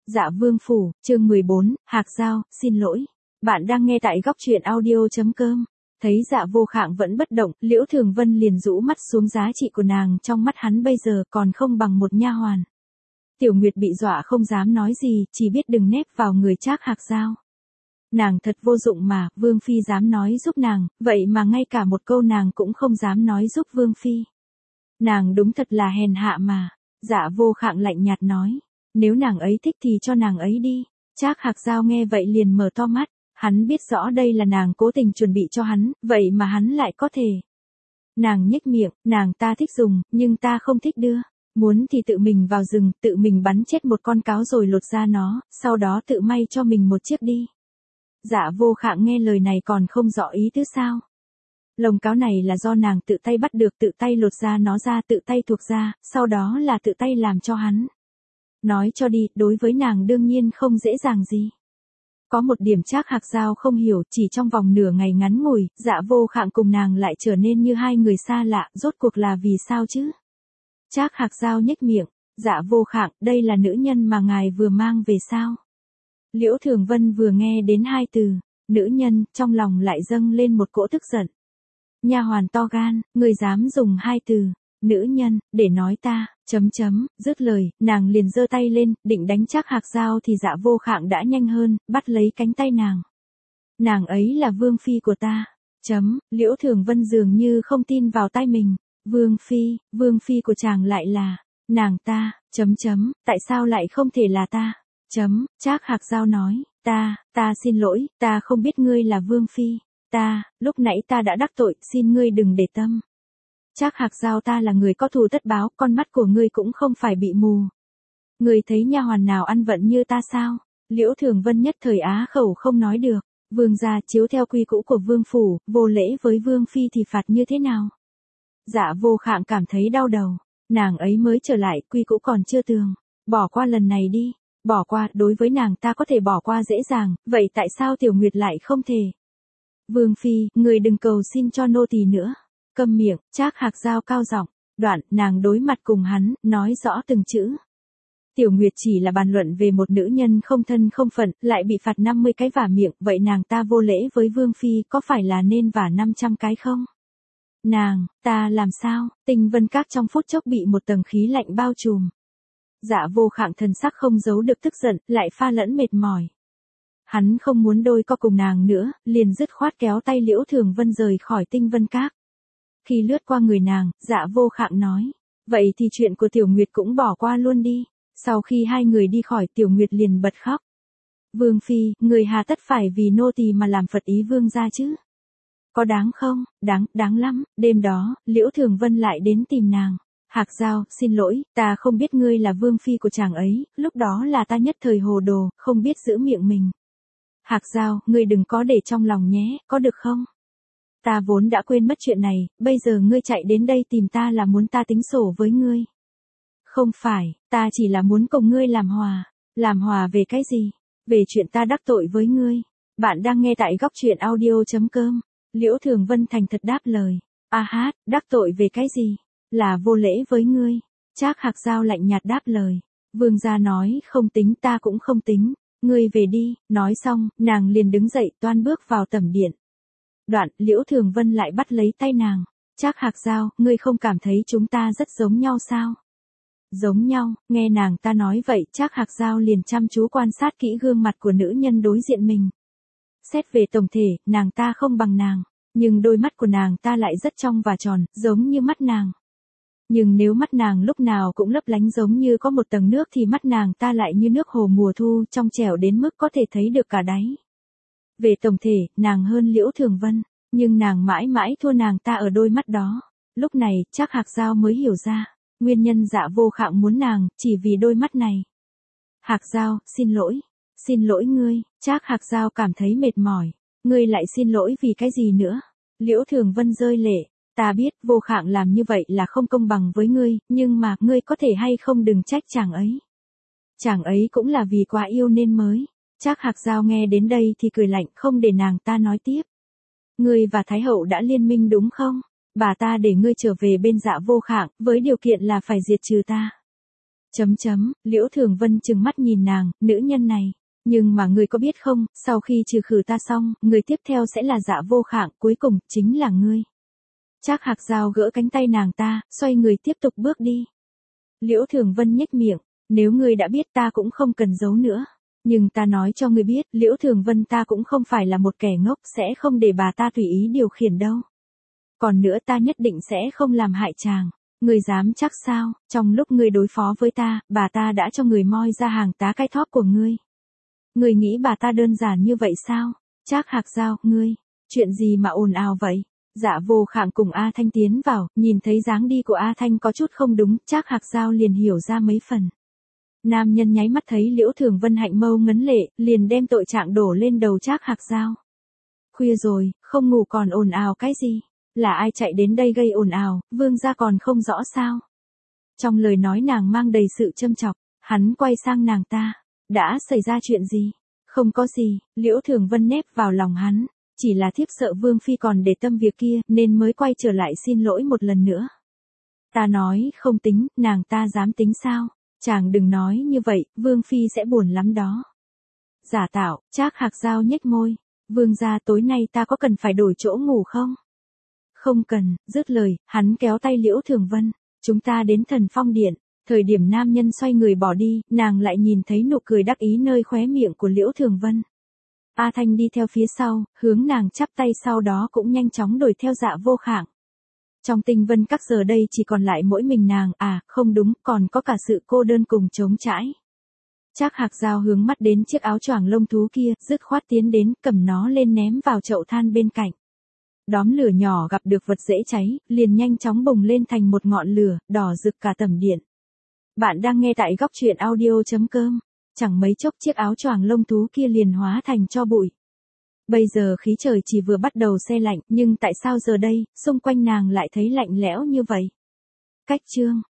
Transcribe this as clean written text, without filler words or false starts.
Dạ Vương Phủ, chương 14, Hạc Giao, xin lỗi. Bạn đang nghe tại góc truyện audio.com. Thấy Dạ Vô Khạng vẫn bất động, Liễu Thường Vân liền rũ mắt xuống, giá trị của nàng trong mắt hắn bây giờ còn không bằng một nha hoàn. Tiểu Nguyệt bị dọa không dám nói gì, chỉ biết đừng nép vào người Trác Hạc Giao. Nàng thật vô dụng mà, Vương Phi dám nói giúp nàng, vậy mà ngay cả một câu nàng cũng không dám nói giúp Vương Phi. Nàng đúng thật là hèn hạ mà. Dạ Vô Khạng lạnh nhạt nói. Nếu nàng ấy thích thì cho nàng ấy đi. Trác Hạc Giao nghe vậy liền mở to mắt. Hắn biết rõ đây là nàng cố tình chuẩn bị cho hắn, vậy mà hắn lại có thể. Nàng nhếch miệng, nàng ta thích dùng, nhưng ta không thích đưa. Muốn thì tự mình vào rừng, tự mình bắn chết một con cáo rồi lột da nó, sau đó tự may cho mình một chiếc đi. Dạ Vô Khạng nghe lời này còn không rõ ý tứ sao. Lồng cáo này là do nàng tự tay bắt được, tự tay lột da nó ra, tự tay thuộc da, sau đó là tự tay làm cho hắn. Nói cho đi, đối với nàng đương nhiên không dễ dàng gì. Có một điểm Trác Hạc Giao không hiểu, chỉ trong vòng nửa ngày ngắn ngủi, Dạ Vô Khạng cùng nàng lại trở nên như hai người xa lạ, rốt cuộc là vì sao chứ? Trác Hạc Giao nhếch miệng, Dạ Vô Khạng, đây là nữ nhân mà ngài vừa mang về sao? Liễu Thường Vân vừa nghe đến hai từ, nữ nhân, trong lòng lại dâng lên một cỗ tức giận. Nha hoàn to gan, ngươi dám dùng hai từ, nữ nhân, để nói ta, dứt lời, nàng liền giơ tay lên, định đánh Trác Hạc Giao thì Dạ Vô Khạng đã nhanh hơn, bắt lấy cánh tay nàng. Nàng ấy là Vương Phi của ta, Liễu Thường Vân dường như không tin vào tai mình, Vương Phi của chàng lại là, nàng ta, tại sao lại không thể là ta, Trác Hạc Giao nói, ta xin lỗi, ta không biết ngươi là Vương Phi. Lúc nãy ta đã đắc tội, xin ngươi đừng để tâm. Trác Hạc Giao, ta là người có thù tất báo, con mắt của ngươi cũng không phải bị mù. Ngươi thấy nha hoàn nào ăn vận như ta sao? Liễu Thường Vân nhất thời á khẩu không nói được. Vương gia chiếu theo quy cũ của Vương Phủ, vô lễ với Vương Phi thì phạt như thế nào? Dạ Vô Khạng cảm thấy đau đầu. Nàng ấy mới trở lại, quy cũ còn chưa tường. Bỏ qua lần này đi. Bỏ qua, đối với nàng ta có thể bỏ qua dễ dàng, vậy tại sao Tiểu Nguyệt lại không thể? Vương Phi, người đừng cầu xin cho nô tỳ nữa. Câm miệng, Trác Hạc Giao cao giọng. Đoạn, nàng đối mặt cùng hắn, nói rõ từng chữ. Tiểu Nguyệt chỉ là bàn luận về một nữ nhân không thân không phận, lại bị phạt 50 cái vả miệng, vậy nàng ta vô lễ với Vương Phi có phải là nên vả 500 cái không? Ta làm sao? Tinh Vân Các trong phút chốc bị một tầng khí lạnh bao trùm. Dạ Vô Khạng thần sắc không giấu được tức giận, lại pha lẫn mệt mỏi. Hắn không muốn đôi co cùng nàng nữa, liền dứt khoát kéo tay Liễu Thường Vân rời khỏi Tinh Vân Các. Khi lướt qua người nàng, Dạ Vô Khạng nói, vậy thì chuyện của Tiểu Nguyệt cũng bỏ qua luôn đi. Sau khi hai người đi khỏi, Tiểu Nguyệt liền bật khóc. Vương Phi, người hà tất phải vì nô tỳ mà làm phật ý vương gia chứ? Có đáng không? Đáng lắm. Đêm đó, Liễu Thường Vân lại đến tìm nàng. Hạc Giao, xin lỗi, ta không biết ngươi là Vương Phi của chàng ấy, lúc đó là ta nhất thời hồ đồ, không biết giữ miệng mình. Hạc Giao, ngươi đừng có để trong lòng nhé, có được không? Ta vốn đã quên mất chuyện này, bây giờ ngươi chạy đến đây tìm ta là muốn ta tính sổ với ngươi. Không phải, ta chỉ là muốn cùng ngươi làm hòa. Làm hòa về cái gì? Về chuyện ta đắc tội với ngươi. Bạn đang nghe tại góc truyện audio.com. Liễu Thường Vân thành thật đáp lời. Đắc tội về cái gì? Là vô lễ với ngươi. Trác Hạc Giao lạnh nhạt đáp lời. Vương gia nói không tính, ta cũng không tính. Ngươi về đi. Nói xong, nàng liền đứng dậy toan bước vào tẩm điện. Đoạn, Liễu Thường Vân lại bắt lấy tay nàng. Trác Hạc Giao, ngươi không cảm thấy chúng ta rất giống nhau sao? Giống nhau, nghe nàng ta nói vậy, Trác Hạc Giao liền chăm chú quan sát kỹ gương mặt của nữ nhân đối diện mình. Xét về tổng thể, nàng ta không bằng nàng, nhưng đôi mắt của nàng ta lại rất trong và tròn, giống như mắt nàng. Nhưng nếu mắt nàng lúc nào cũng lấp lánh giống như có một tầng nước thì mắt nàng ta lại như nước hồ mùa thu, trong trẻo đến mức có thể thấy được cả đáy. Về tổng thể, nàng hơn Liễu Thường Vân, nhưng nàng mãi mãi thua nàng ta ở đôi mắt đó. Lúc này, Trác Hạc Giao mới hiểu ra, nguyên nhân Dạ Vô Khạng muốn nàng, chỉ vì đôi mắt này. Hạc Giao, xin lỗi ngươi. Trác Hạc Giao cảm thấy mệt mỏi. Ngươi lại xin lỗi vì cái gì nữa? Liễu Thường Vân rơi lệ. Ta biết, Vô Khạng làm như vậy là không công bằng với ngươi, nhưng mà, ngươi có thể hay không đừng trách chàng ấy. Chàng ấy cũng là vì quá yêu nên mới. Trác Hạc Giao nghe đến đây thì cười lạnh, không để nàng ta nói tiếp. Ngươi và Thái Hậu đã liên minh đúng không? Bà ta để ngươi trở về bên Dạ Vô Khạng, với điều kiện là phải diệt trừ ta. Liễu Thường Vân trừng mắt nhìn nàng, nữ nhân này. Nhưng mà người có biết không, sau khi trừ khử ta xong, người tiếp theo sẽ là Dạ Vô Khạng, cuối cùng, chính là ngươi. Trác Hạc Giao gỡ cánh tay nàng ta, xoay người tiếp tục bước đi. Liễu Thường Vân nhếch miệng, nếu ngươi đã biết ta cũng không cần giấu nữa. Nhưng ta nói cho ngươi biết, Liễu Thường Vân ta cũng không phải là một kẻ ngốc, sẽ không để bà ta tùy ý điều khiển đâu. Còn nữa ta nhất định sẽ không làm hại chàng. Ngươi dám chắc sao, trong lúc ngươi đối phó với ta, bà ta đã cho người moi ra hàng tá cái thóp của ngươi. Ngươi nghĩ bà ta đơn giản như vậy sao? Trác Hạc Giao, ngươi, chuyện gì mà ồn ào vậy? Dạ Vô Khạng cùng A Thanh tiến vào, nhìn thấy dáng đi của A Thanh có chút không đúng, Trác Hạc Giao liền hiểu ra mấy phần. Nam nhân nháy mắt thấy Liễu Thường Vân hạnh mâu ngấn lệ, liền đem tội trạng đổ lên đầu Trác Hạc Giao. Khuya rồi, không ngủ còn ồn ào cái gì? Là ai chạy đến đây gây ồn ào, vương gia còn không rõ sao? Trong lời nói nàng mang đầy sự châm chọc, hắn quay sang nàng ta. Đã xảy ra chuyện gì? Không có gì, Liễu Thường Vân nép vào lòng hắn. Chỉ là thiếp sợ Vương Phi còn để tâm việc kia, nên mới quay trở lại xin lỗi một lần nữa. Ta nói, không tính, nàng ta dám tính sao? Chàng đừng nói như vậy, Vương Phi sẽ buồn lắm đó. Giả tạo, Trác Hạc Giao nhếch môi. Vương gia tối nay ta có cần phải đổi chỗ ngủ không? Không cần, dứt lời, hắn kéo tay Liễu Thường Vân. Chúng ta đến Thần Phong Điện. Thời điểm nam nhân xoay người bỏ đi, nàng lại nhìn thấy nụ cười đắc ý nơi khóe miệng của Liễu Thường Vân. A Thanh đi theo phía sau, hướng nàng chắp tay sau đó cũng nhanh chóng đuổi theo Dạ Vô Khạng. Trong Tinh Vân Các giờ đây chỉ còn lại mỗi mình nàng, không đúng, còn có cả sự cô đơn cùng trống trải. Trác Hạc Giao hướng mắt đến chiếc áo choàng lông thú kia, dứt khoát tiến đến, cầm nó lên ném vào chậu than bên cạnh. Đóm lửa nhỏ gặp được vật dễ cháy, liền nhanh chóng bùng lên thành một ngọn lửa, đỏ rực cả tầm điện. Bạn đang nghe tại góc truyện audio.com. Chẳng mấy chốc chiếc áo choàng lông thú kia liền hóa thành tro bụi. Bây giờ khí trời chỉ vừa bắt đầu se lạnh, nhưng tại sao giờ đây, xung quanh nàng lại thấy lạnh lẽo như vậy? Cách chương.